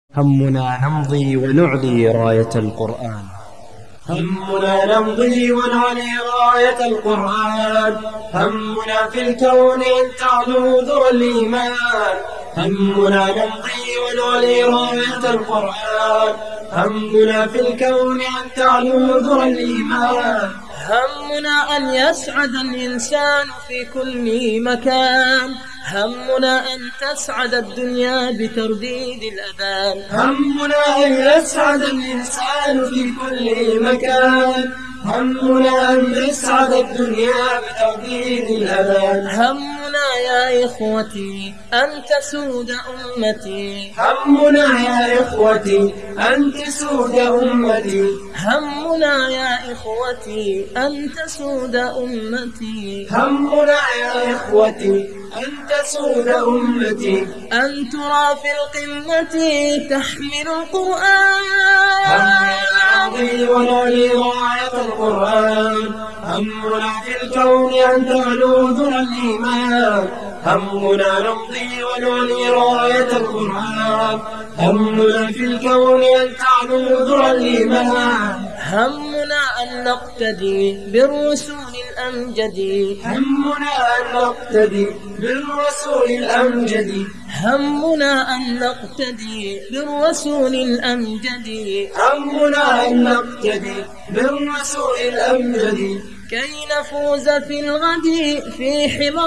همنا نمضي ونعلي راية القرآن. همنا نمضي ونعلي راية القرآن. همنا في الكون أن تعلو ذرى الإيمان. همنا نمضي ونعلي راية القرآن. همنا في الكون أن تعلو ذرى الإيمان. همنا أن يسعد الإنسان في كل مكان. همنا أن تسعد الدنيا بترديد الأذان. همنا أن يسعد الإنسان في كل مكان. همنا أن تسعد الدنيا بترديد الأذان. همنا يا إخوتي أن تسود أمتي. همنا يا إخوتي أن تسود أمتي. همنا يا إخوتي أن تسود أمتي. همنا يا إخوتي أن تسود أمتي. أن ترى في القمة تحمل القرآن. همنا نمضي ونعلي راية القرآن. همنا في الكون أن تعلو ذرى الإيمان. همنا نمضي ونعلي راية القرآن. همنا في الكون أن تعلو ذرى الإيمان. همنا أن نقتدي بالرسول الأمجد. همنا أن نقتدي بالرسول الأمجد. همنا أن نقتدي بالرسول الأمجد. همنا أن نقتدي بالرسول الأمجد. كي نفوز في الغد في حمى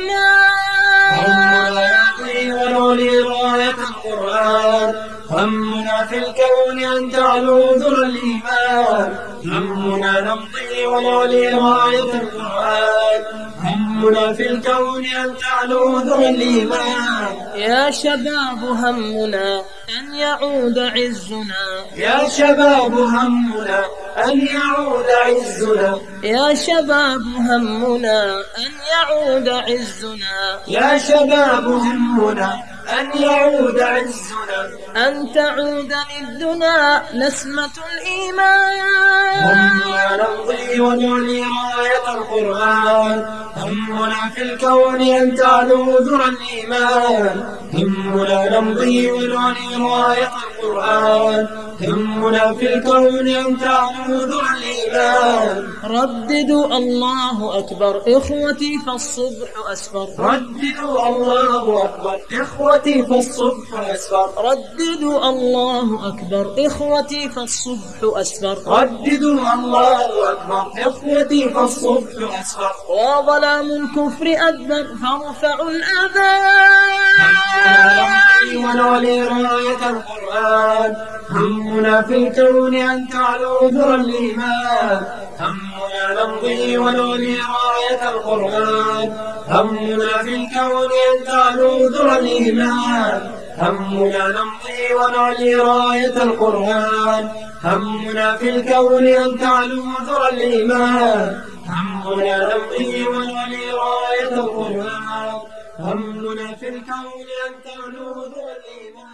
الرحمن. همنا نمضي ونعلي راية القرآن. همنا في الكون أن تعلو ذرى الإيمان. همنا نمضي ونعلي راية القرآن. همنا في الكون أن تعلو ذرى الإيمان. يا شباب همنا أن يعود عزنا. يا شباب همنا أن يعود عزنا. يا شباب همنا أن يعود عزنا. يا شباب همنا أن يعود عزنا. أن تعود للدنا نسمة الإيمان. همنا نمضي ونعلي راية القرآن. همنا في الكون أن تعلو ذرى الإيمان. همنا نمضي ونعلي راية القرآن. همنا في الكون أن تعلو ذرى الإيمان. رددوا الله أكبر إخوتي فالصبح أسفر. رددوا الله أكبر إخوتي فالصبح أسفر. رددوا الله أكبر إخوتي فالصبح أسفر. رددوا الله أكبر إخوتي فالصبح أسفر. وظلام الكفر أدبر فارفعوا الأذان. ونعلي راية القرآن. همنا في الكون أن تعلو ذرى الإيمان. همنا نمضي ونعلي راية القرآن. همنا في الكون أن تعلو ذرى الإيمان. همنا نمضي ونعلي راية القرآن. همنا في الكون أن تعلو ذرى الإيمان. همنا نمضي ونعلي راية القرآن. همنا في الكون أن تعلو ذرى الإيمان.